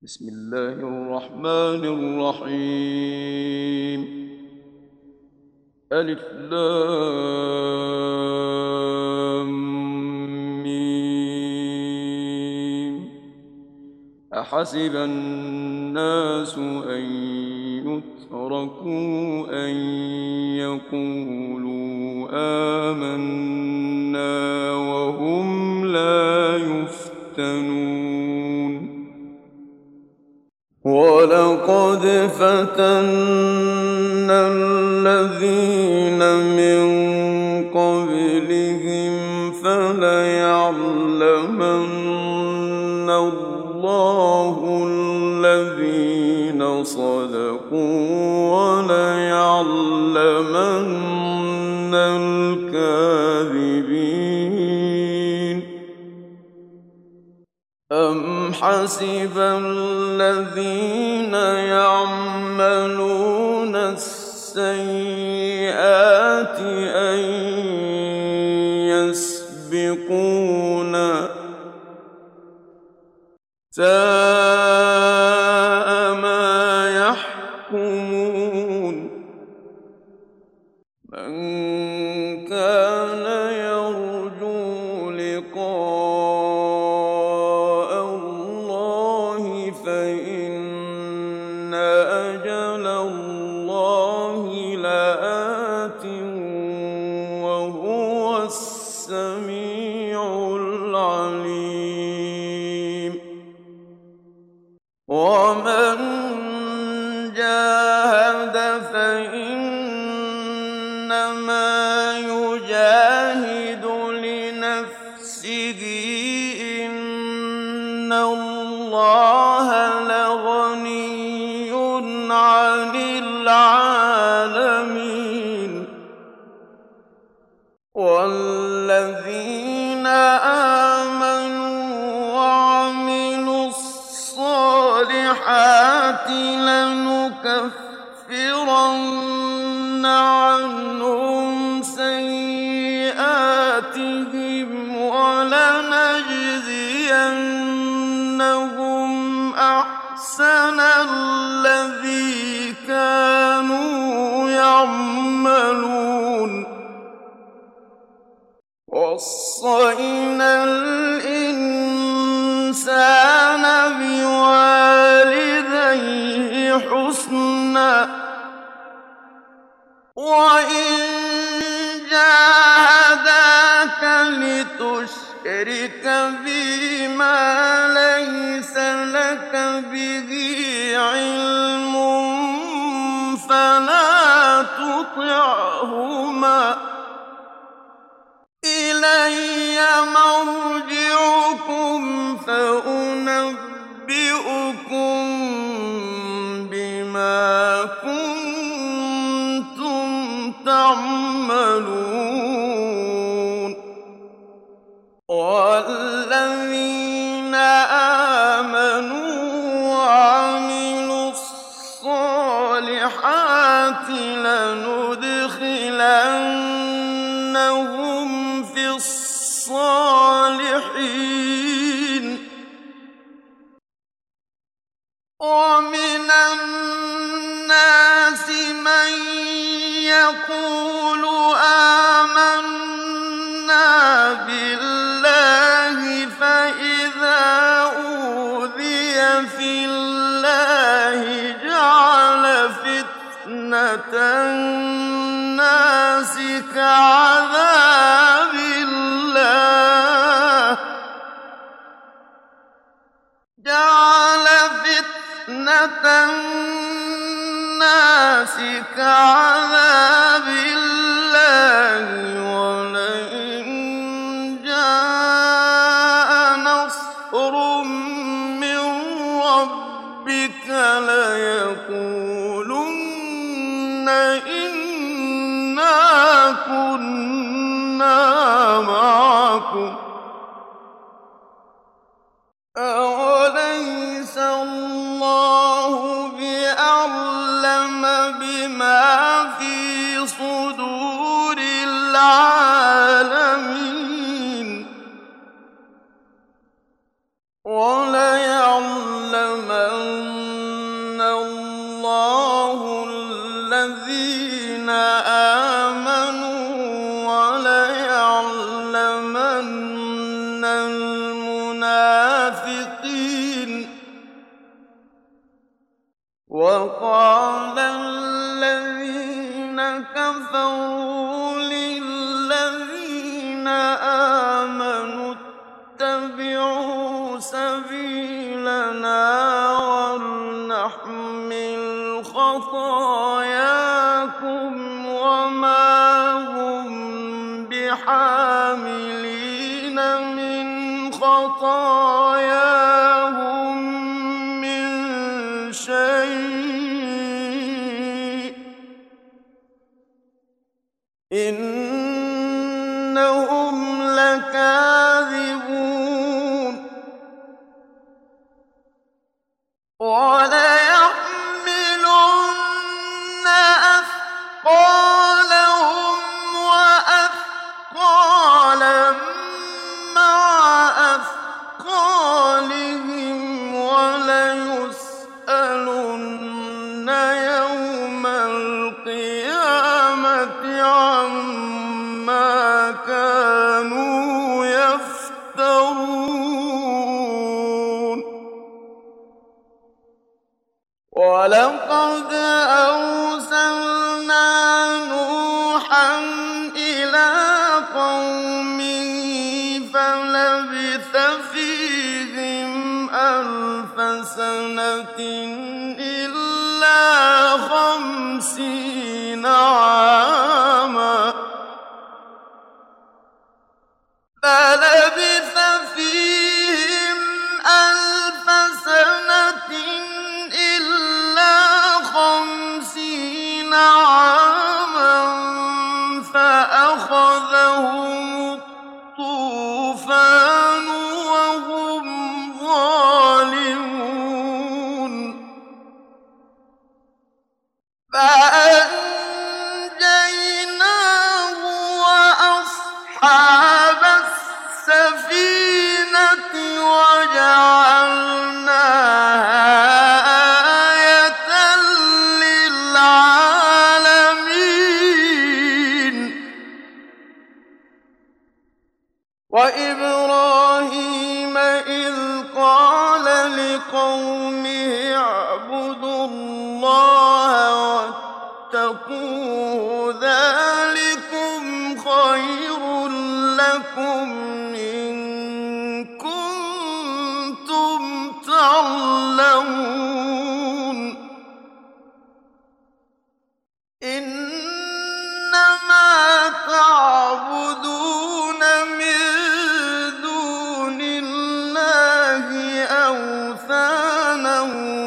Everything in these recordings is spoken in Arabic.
بسم الله الرحمن الرحيم. ألف لام ميم. أحسب الناس أن يتركوا أن يقولوا آمنا وهم لا يفتنون. ولقد فتنا الذين من قبلهم فليعلمن الله الذين صدقوا وليعلمن الكاذبين. أم حسب الذين يعملون السيئات أن يسبقونا ساء ما يحكمون. من كان يرجو لقاء الله فإن أجل الله لآت وهو السميع العليم. ومن جاهد فإنما يجاهد لنفسه إن الله لغني عن العالمين. والذين آمنوا وعملوا الصالحات لنكفرن عنهم سيئاتهم ولنجزينهم أحسن الذي كانوا يعملون. وصينا الإنسان بوالديه حسنا وإن جاهداك لتشرك بي ما ليس لك به علم فلا تطعهما. إلي مرجعكم فأنبئكم بما كنتم تعملون. والذين آمنوا وعملوا الصالحات لندخلنهم في الصالحين. ومن الناس من يقول آمنا بالله فإذا أوذي في الله جعل فتنة الناس كعذاب الله ولئن جاء نصر من ربك ليقولن إنا كنا معكم. أوليس الله بأعلم بما في صدور العالمين. وليعلمن لَيَعْلَمَنَّ اللَّهُ الَّذِينَ آمَنُوا وَلَيَعْلَمَنَّ الْمُنَافِقِينَ وَقَالَ الَّذِينَ كَفَرُوا لِلَّذِينَ آمَنُوا اتَّبِعُوا سَبِيلَنَا وَلْنَحْمِلْ خَطَايَاكُمْ وَمَا هُم بِحَامِلِينَ مِنْ خَطَايَاهُم مِّن شَيْءٍ ۖ إِنَّهُمْ لَكَاذِبُونَ وَلَيَحْمِلُنَّ أَثْقَالَهُمْ وَأَثْقَالًا مَّعَ أَثْقَالِهِمْ وَلَيُسْأَلُنَّ يَوْمَ الْقِيَامَةِ عَمَّا كَانُوا يَفْتَرُونَ وَلَقَدْ أَرْسَلْنَا نُوحًا إِلَىٰ قَوْمِهِ فَلَبِثَ فِيهِمْ أَلْفَ سَنَةٍ إِلَّا 50 عَامًا فَلَبِثَ فِيهِمْ أَلْفَ سَنَةٍ إِلَّا 50 عَامًا فَأَخَذَهُمُ الطُّوفَانُ وَهُمْ ظَالِمُونَ فَأَنجَيْنَاهُ وَأَصْحَابَ السَّفِينَةِ وَجَعَلْنَاهَا آيَةً لِّلْعَالَمِينَ وَإِبْرَاهِيمَ إِذْ قَالَ لِقَوْمِهِ اعْبُدُوا اللَّهَ وَاتَّقُوهُ ذَٰلِكُمْ خَيْرٌ لَّكُمْ إِن كُنتُمْ تَعْلَمُونَ إِنَّمَا تَعْبُدُونَ مِن دُونِ اللَّهِ أَوْثَانًا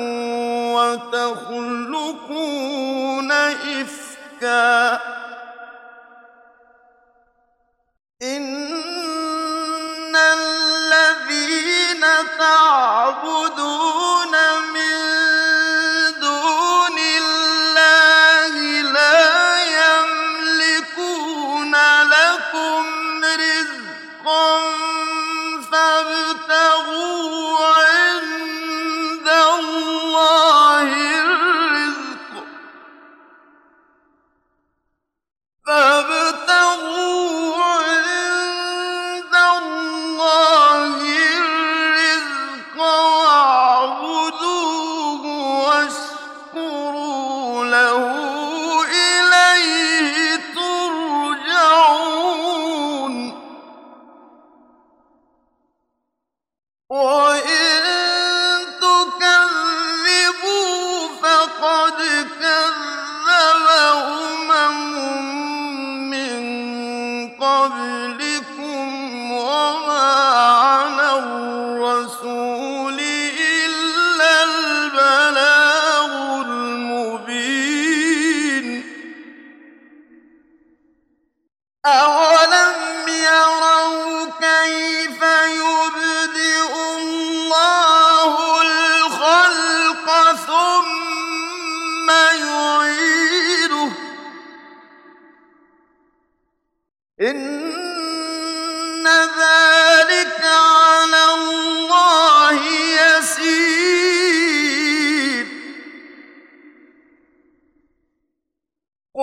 وَتَخْلُقُونَ إِفْكًا إِنَّ الَّذِينَ تَعْبُدُونَ مِن دُونِ اللَّهِ لَا يَمْلِكُونَ لَكُمْ رِزْقًا فَابْتَغُوا عِندَ اللَّهِ الرِّزْقَ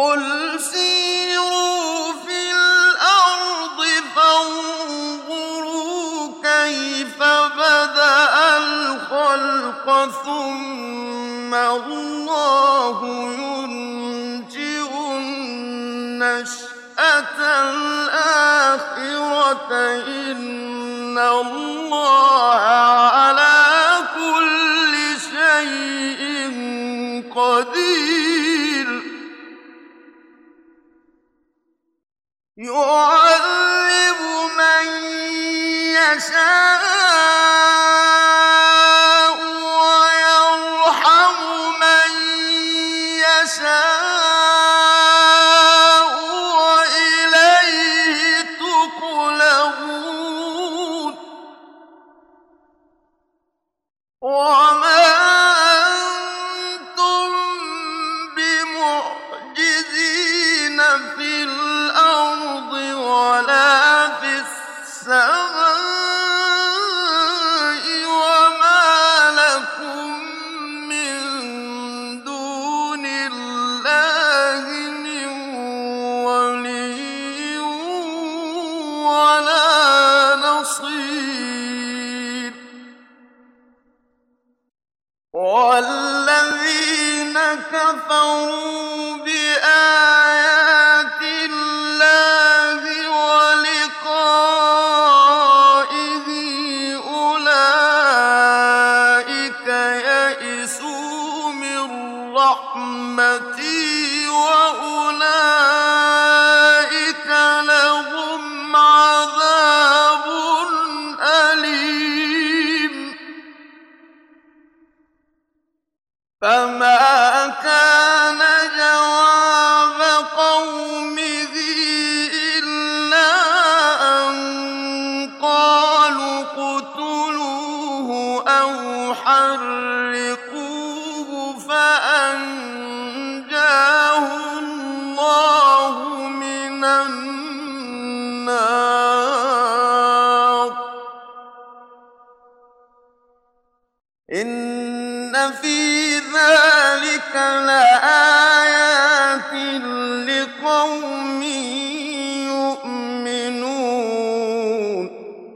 قُلْ سِيرُوا فِي الْأَرْضِ فَانظُرُوا كَيْفَ بَدَأَ الْخَلْقَ ثُمَّ اللَّهُ يُنشِئُ النَّشْأَةَ الْآخِرَةَ ۚ إِنَّ اللَّهَ عَلَىٰ كُلِّ شَيْءٍ قَدِيرٌ يُعَذِّبُ مَن يَشَاءُ وَيَرْحَمُ مَن يَشَاءُ وَإِلَيْهِ تُقْلَبُونَ وَمَا أَنتُم بِمُعْجِزِينَ فِي الْأَرْضِ وَلَا فِي السَّمَاءِ وَمَا لَكُم مِّن دُونِ اللَّهِ مِن وَلِيٍّ وَلَا نَصِيرٍ وَالَّذِينَ كَفَرُوا بِآيَاتِ اللَّهِ وَلِقَائِهِ أُولَٰئِكَ يَئِسُوا مِن رَّحْمَتِي وَأُولَٰئِكَ لَهُمْ عَذَابٌ أَلِيمٌ فَمَا كَانَ جَوَابَ قَوْمِهِ إِلَّا أَن قَالُوا اقْتُلُوهُ أَوْ حَرِّقُوهُ فَأَنجَاهُ اللَّهُ مِنَ النَّارِ ۚ إِنَّ فِي ذَٰلِكَ لَآيَاتٍ لِّقَوْمٍ يُؤْمِنُونَ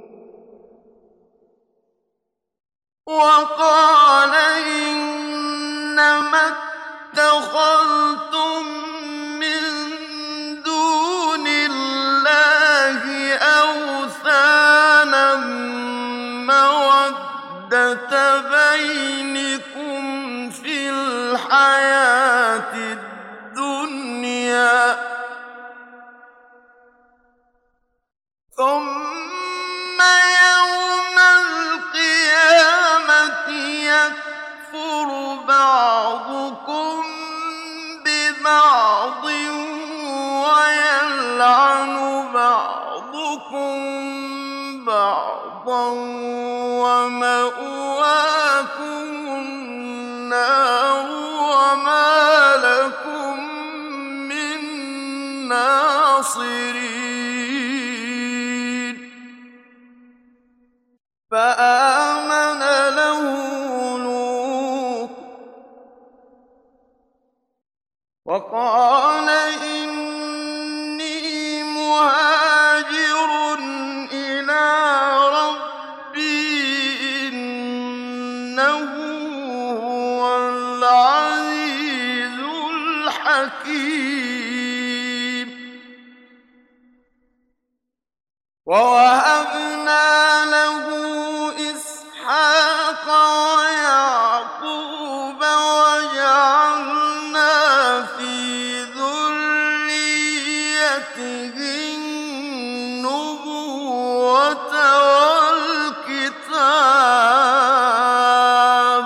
وَقَالَ إِنَّمَا اتَّخَذْتُم مِّن دُونِ اللَّهِ أَوْثَانًا مَّوَدَّةَ بَيْنِكُمْ فِي الْحَيَاةِ الدُّنْيَا ۖ ثُمَّ يَوْمَ الْقِيَامَةِ يَكْفُرُ بَعْضُكُم بِبَعْضٍ وَيَلْعَنُ بَعْضُكُم بَعْضًا وَمَأْوَاكُمُ النَّارُ وَمَا لَكُم مِّن نَّاصِرِينَ فَآمَنَ لَهُ لُوطٌ وَقَالَ إِنِّي مُهَاجِرٌ إِلَىٰ رَبِّي إِنَّهُ هُوَ الْعَزِيزُ الْحَكِيمُ وَوَهَبْنَا لَهُ إِسْحَاقَ وَيَعْقُوبَ وَجَعَلْنَا فِي ذُرِّيَّتِهِ النُّبُوَّةَ وَالْكِتَابَ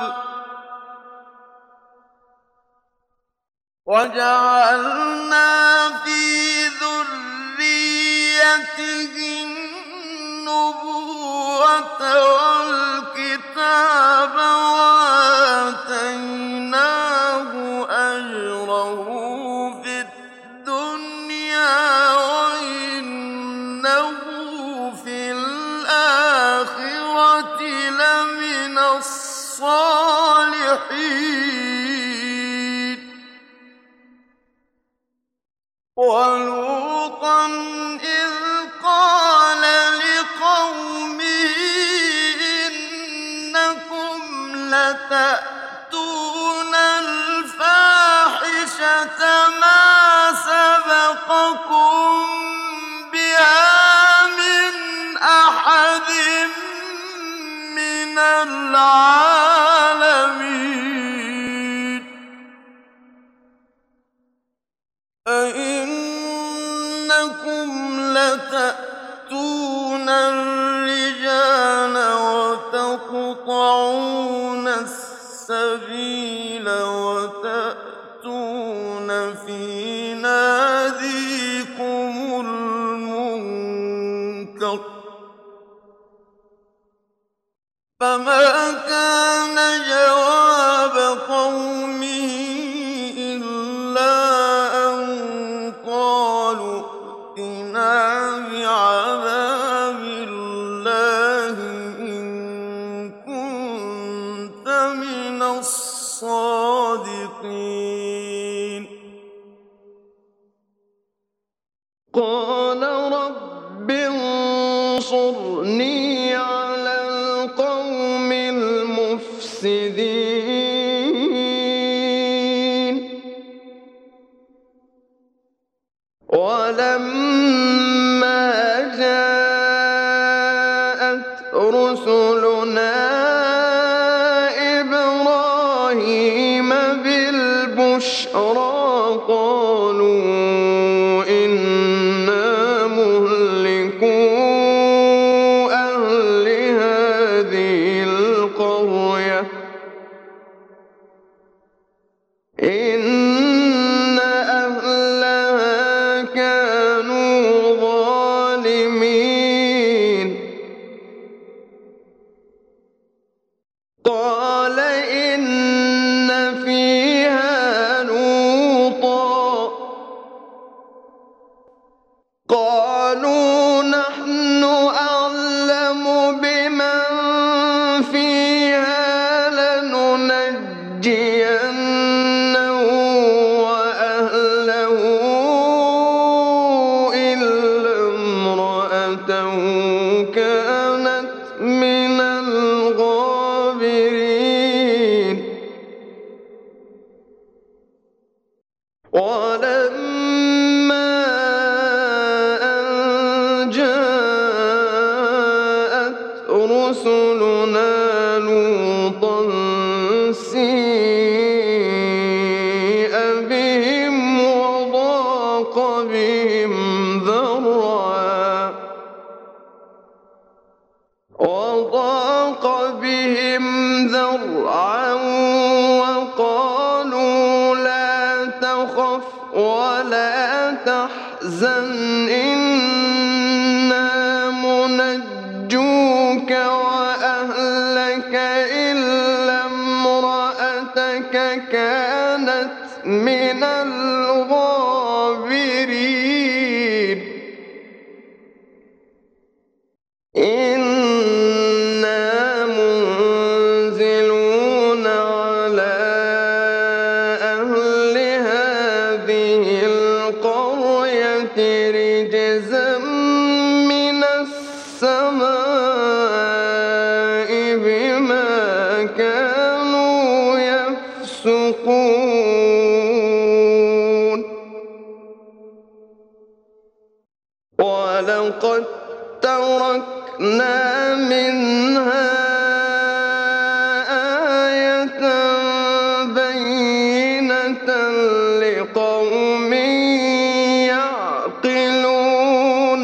وَآتَيْنَاهُ أَجْرَهُ فِي الدُّنْيَا وَإِنَّهُ فِي الْآخِرَةِ لَمِنَ الصَّالِحِينَ وَلُوطًا إِذْ قَالَ لِقَوْمِهِ إِنَّكُمْ لَتَأْتُونَ الْفَاحِشَةَ مَا سَبَقَكُم بِهَا مِنْ أَحَدٍ مِّنَ الْعَالَمِينَ أَئِنَّكُمْ لَتَأْتُونَ الرِّجَالَ وَتَقْطَعُونَ السَّبِيلَ وَتَأْتُونَ فِي نَادِيكُمُ الْمُنكَرَ فَمَا كَانَ جَوَابَ قَوْمِهِ إِلَّا أَن قَالُوا ائْتِنَا بِعَذَابِ اللَّهِ إِن كُنتَ مِنَ الصَّادِقِينَ قَالَ رَبِّ انصُرْنِي عَلَى الْقَوْمِ الْمُفْسِدِينَ وَلَمَّا جَاءَتْ رُسُلُنَا إِبْرَاهِيمَ بِالْبُشْرَىٰ قَالُوا إِنَّا مُهْلِكُو أَهْلِ هَٰذِهِ الْقَرْيَةِ إِنَّ أَهْلَهَا كَانُوا ظَالِمِينَ قَالَ إِنَّ فِيهَا لُوطًا قَالُوا نَحْنُ أَعْلَمُ بِمَن فِيهَا لَنُنَجِّيَنَّهُ وَأَهْلَهُ إِلَّا امْرَأَتَهُ كَانَتْ مِنَ الْغَابِرِينَ وَلَمَّا أَن جَاءَتْ رُسُلُنَا لُوطًا سِيءَ بِهِمْ وَضَاقَ بِهِمْ ذَرْعًا وَقَالُوا لَا تَخَفْ وَلَا تَحْزَنْ إِنَّا مُنَجُّوكَ وَأَهْلَكَ إِلَّا امْرَأَتَكَ كَانَتْ مِنَ الْغَابِرِينَ إِنَّا مُنزِلُونَ عَلَىٰ أَهْلِ هَٰذِهِ الْقَرْيَةِ رِجْزًا مِّنَ السَّمَاءِ بِمَا كَانُوا يَفْسُقُونَ وَلَقَدْ تَرَكْنَا مِنْهَا آيَةً بَيِّنَةً لِقَوْمٍ يَعْقِلُونَ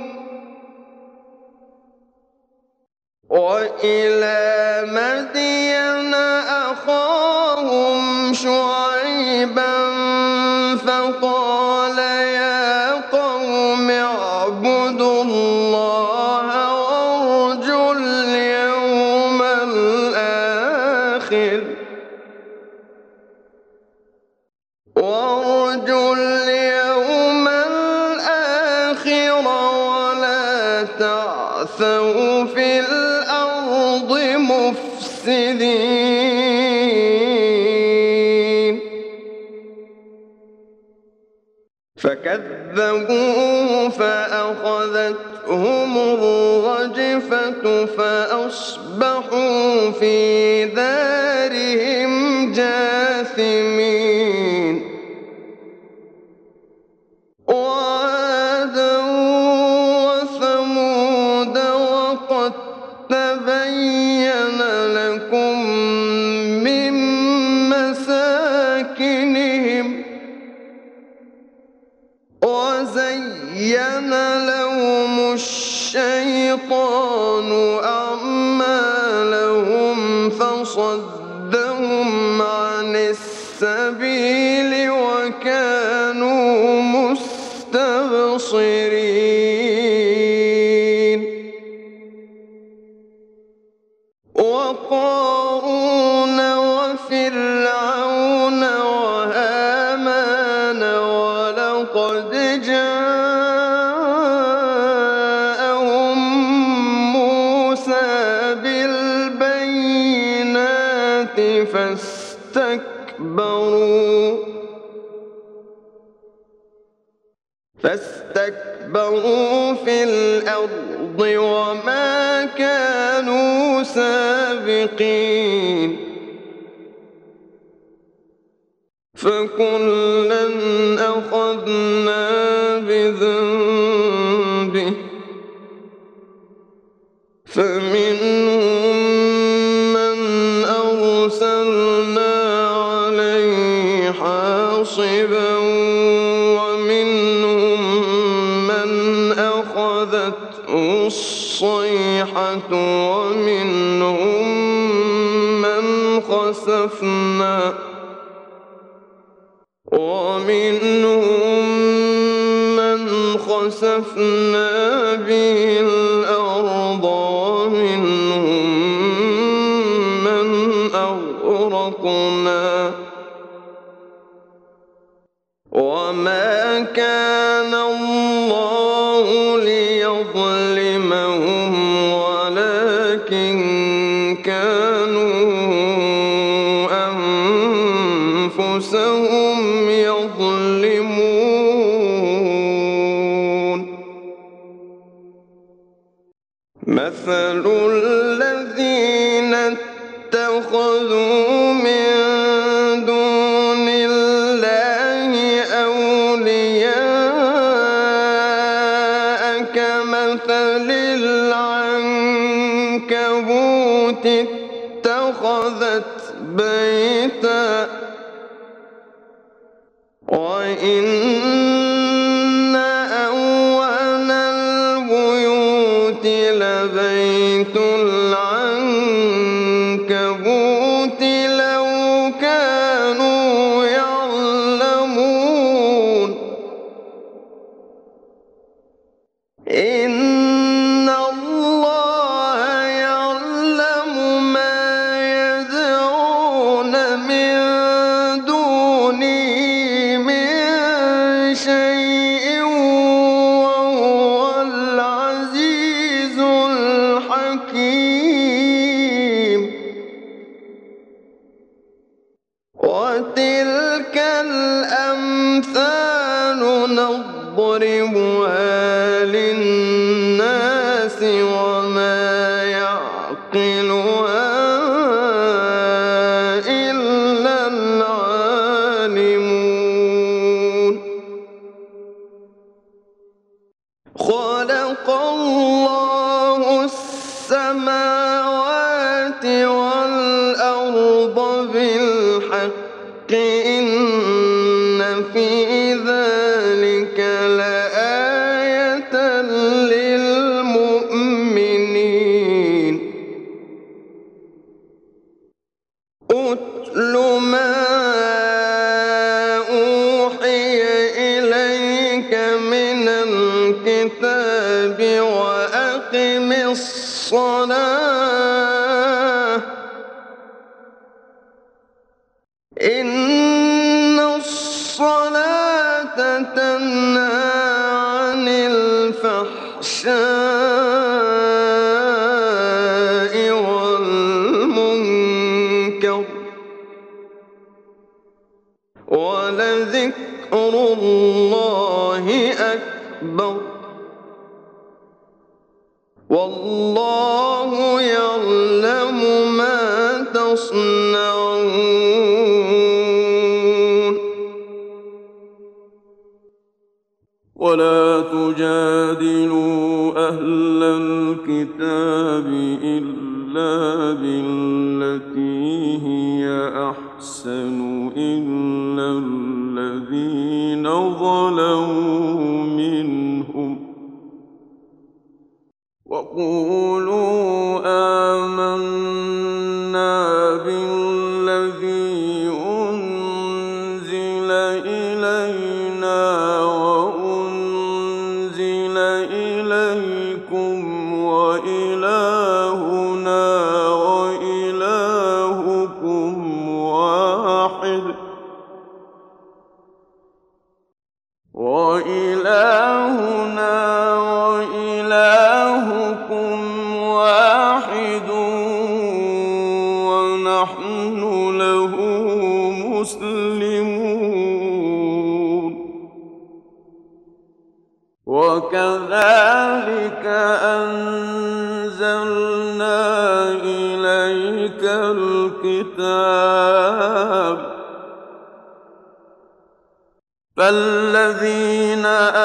وَإِلَىٰ مَدْيَنَ أَخَاهُمْ شُعَيْبًا فَقَالَ يَا قَوْمِ اعْبُدُوا اللَّهَ وَارْجُوا الْيَوْمَ الْآخِرَ وَلَا تَعْثَوْا فِي الْأَرْضِ مُفْسِدِينَ فكذبوه فأخذتهم الرجفة فأصبحوا في دارهم جاثمين وعادا وثمود وقد تبين لكم من مساكنهم وزين لهم الشيطان أعمالهم فصدهم عن السبيل وكانوا مستبصرين وقارون وفرعون وهامان ولقد جاءهم موسى بالبينات فاستكبروا في الأرض وما كانوا سابقين فكلا أخذنا بذنبه فمنهم من أرسلنا عليه حاصبا ومنهم من أخذته الصيحة ومنهم من خسفنا به الأرض ومنهم من أغرقنا وما كان الله ليظلمهم ولكن كانوا أنفسهم يظلمون مثل الذين اتخذوا من دون الله أولياء كمثل العنكبوت اتخذت بيتا وإن أوهن البيوت لبيت العنكبوت لو كانوا يعلمون إن الله يعلم ما يدعون من دونه من شيء وهو العزيز الحكيم وتلك الأمثال نضربها للناس وما يعقلها إلا العالمون خلق الله السماوات والأرض بالحق إن في ذلك لآية للمؤمنين أتل ما أوحي إليك من الكتاب وأقم الصلاة إن الصلاة تنهى عن الفحشاء والمنكر ولذكر الله أكبر والله يعلم ما تصنعون ولا تجادلوا أهل الكتاب إلا بالتي هي أحسن إلا الذين ظلموا منهم وقولوا آمنا بالذي أنزل إلينا وأنزل إليكم وإلهنا وإلهكم واحد ونحن له مسلمون وكذلك أنزلنا إليك الكتاب فالذين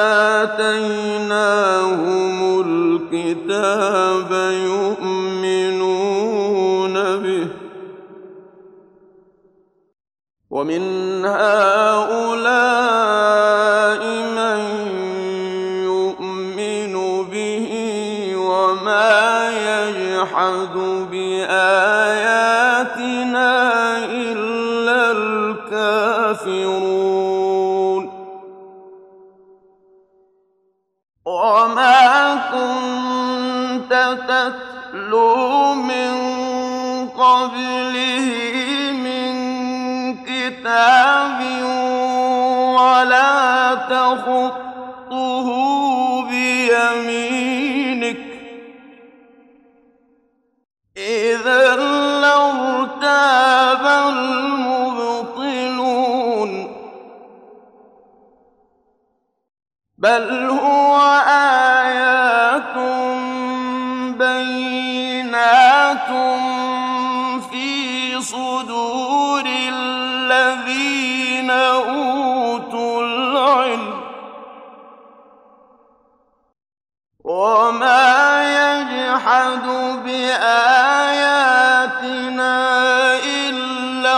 آتيناهم الكتاب يؤمنون به ومن هؤلاء من يؤمن به وما يجحد بآياتنا إلا الكافرون وما كنت تتلو من قبله من كتاب ولا تخطه بيمينك إذا لارتاب المبطلون بل هو آيات بينات في صدور الذين أوتوا العلم وما يجحد بآياتنا إلا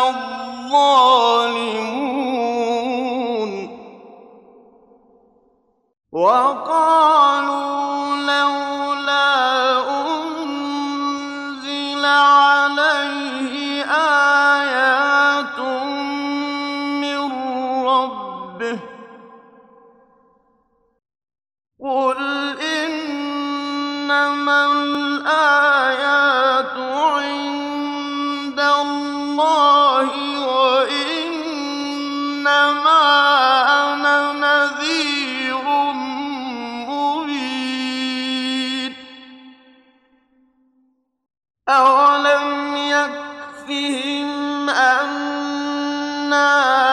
الظالمون وقالوا لولا أنزل عليه آيات من ربه قل إنما الآيات عند الله وإنما أنا نذير مبين أولم يكفهم أنا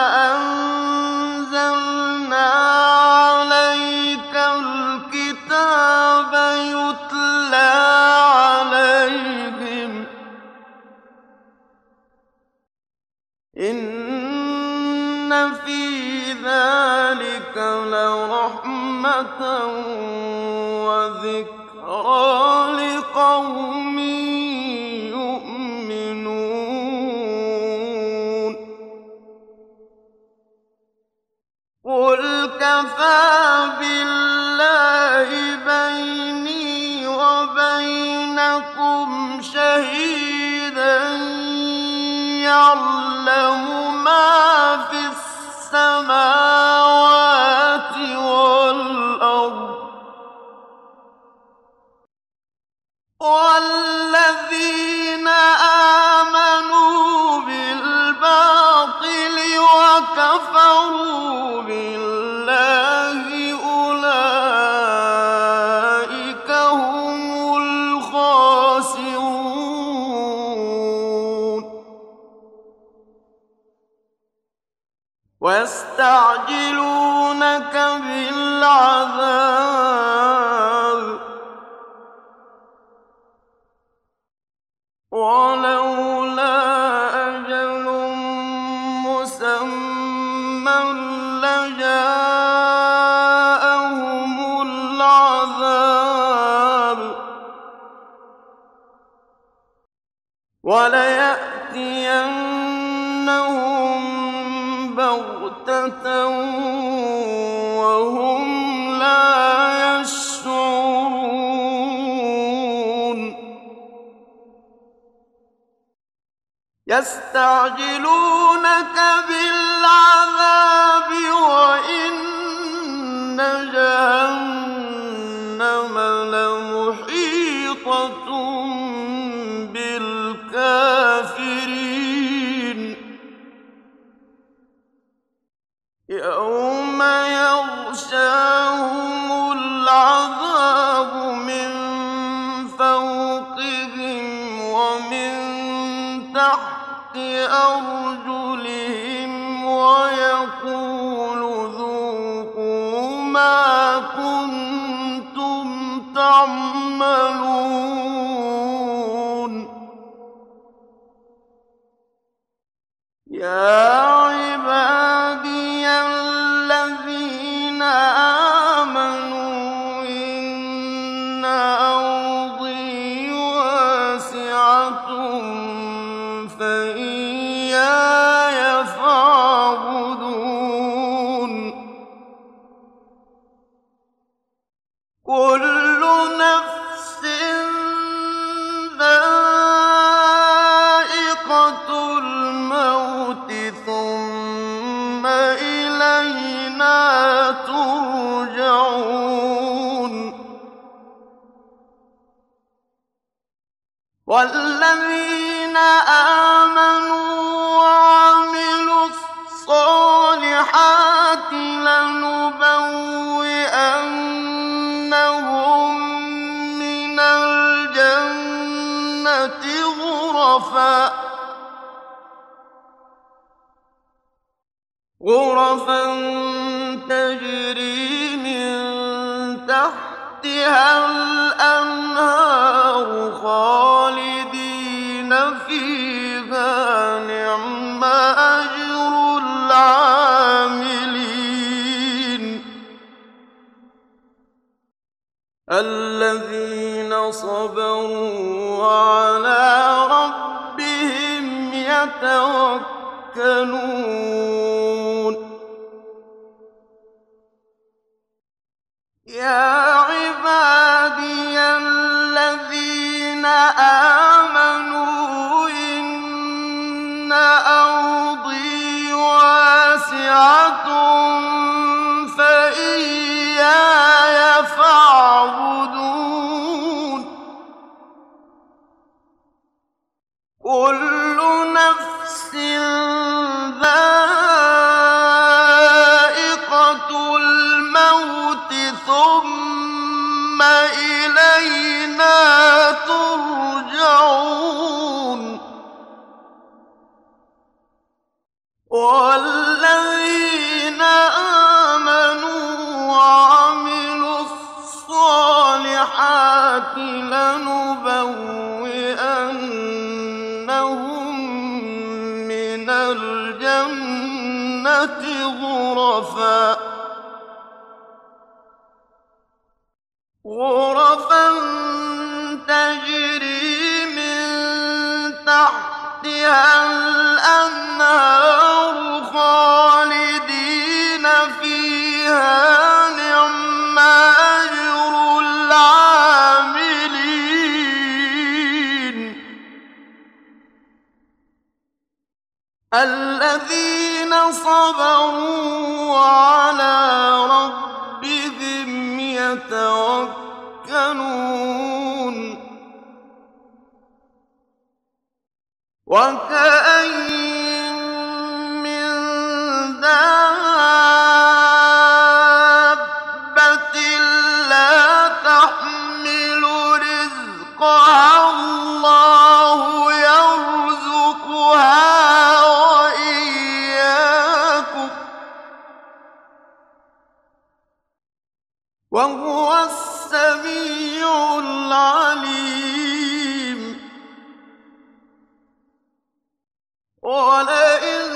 أنزلنا عليك الكتاب يتلى عليهم إن في ذلك لرحمة وذكرى لقوم يؤمنون قل كفى بالله بيني وبينكم شهيدا يعلم ما في السماوات والأرض والذين ويستعجلونك بالعذاب ولولا أجل مسمى لجاءهم العذاب وليأتينهم بغتة وهم لا يشعرون يستعجلونك بالعذاب وإن جهنم لمحيطة بالكافرين يوم يغشاهم العذاب من فوقهم ومن تحت أرجلهم ويقول ذوقوا ما كنتم تعملون يا عبادي الذين آمنوا إن أرضي واسعة فإياي فاعبدون كل نفس ذائقة الموت ثم إلينا ترجعون والذين آمنوا وعملوا الصالحات لنبوئنهم من الجنة غرفا تجري من تحتها الأنهار خالدين فيها نعم أجر العاملين الذين صبروا وعلى ربهم يتوكلون يا عبادي الذين آمنوا إن أرضي واسعة فإياي فاعبدون كل نفس ذائقة الموت ثم إلينا ترجعون والذين آمنوا وعملوا الصالحات لنبوئنهم من الجنة غرفا تجري من تحتها الأنهار خالدين فيها نعم أجر العاملين الذين صبروا وعلى ربهم يتوكلون وكأين من دابة لا تحمل رزقها الله يرزقها وإياكم وهو السميع العليم. ولئن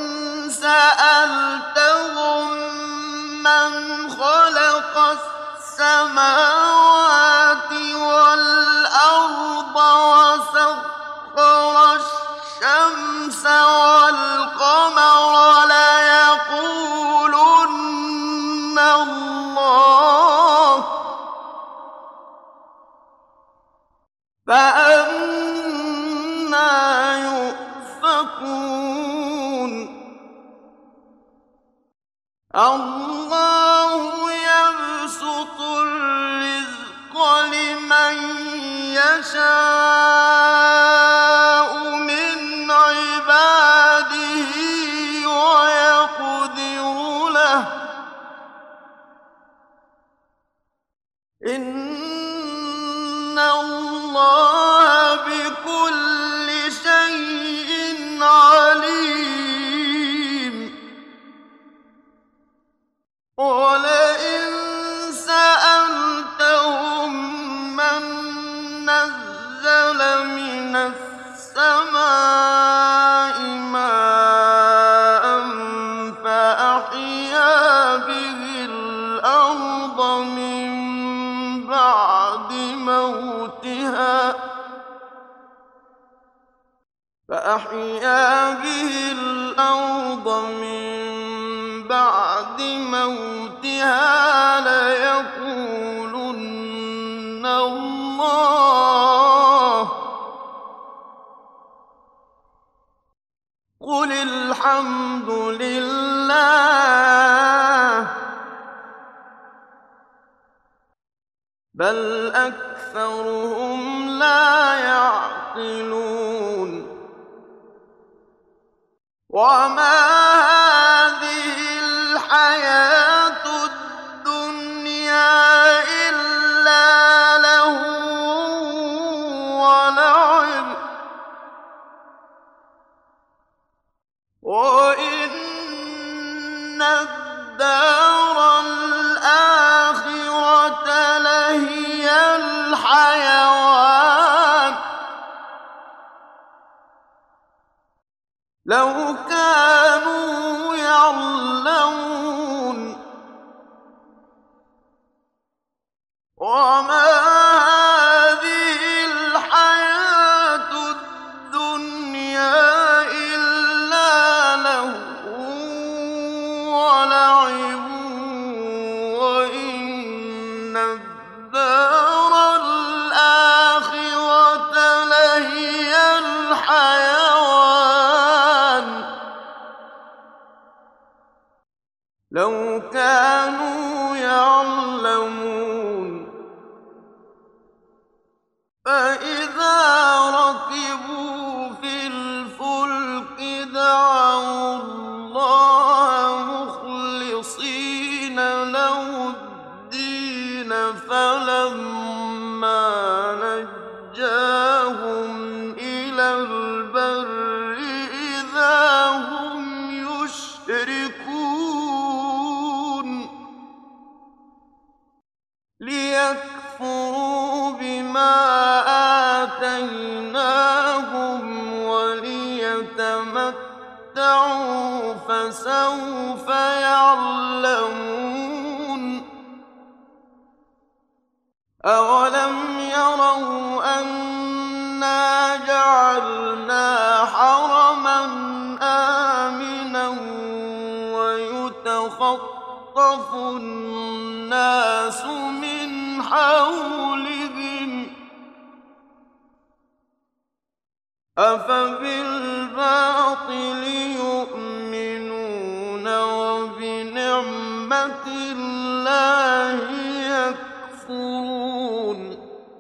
سألتهم من خلق السماوات والأرض وسخر الشمس والقمر ليقولن الله، فأنى يؤفكون. الله يبسط الرزق لمن يشاء من عباده ويقدر له، إن الله بكل شيء عليم. ولئن سألتهم من نزل من السماء ماء فأحيا به الأرض من بعد موتها ليقولن الله. قل الحمد لله، بل أكثرهم لا يعقلون. وما هذه الحياة الدنيا إلا لهو ولعب، وإن الدار الآخرة لهي الحيوان، لو كانوا يعلمون. وما هذه الحياة الدنيا إلا لهو ولعب، وإن الدار الآخرة لهي الحيوان، لو كانوا يعلمون. فإذا ركبوا في الفلك دعوا الله مخلصين له الدين، فلما نجاهم إلى البر إذا هم يشركون، ليكفروا بما آتيناهم وليتمتعوا فسوف يعلمون. أولم يروا أنا جعلنا حرما آمنا ويتخطف الناس من حولهم، أفبالباطل يؤمنون وبنعمة الله يكفرون.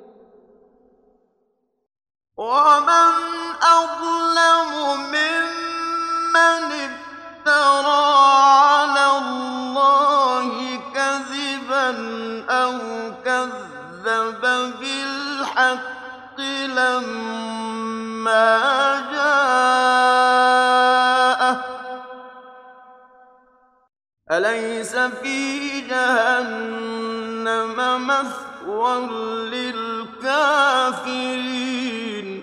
ومن أظلم ممن افترى على الله كذبا أو كذب بالحق لما جاءه، أليس في جهنم مثوى للكافرين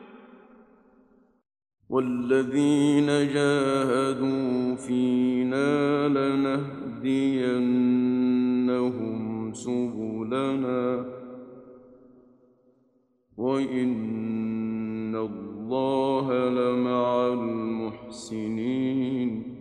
والذين جاهدوا فينا لنهدينهم سبلنا وإن الله لمع المحسنين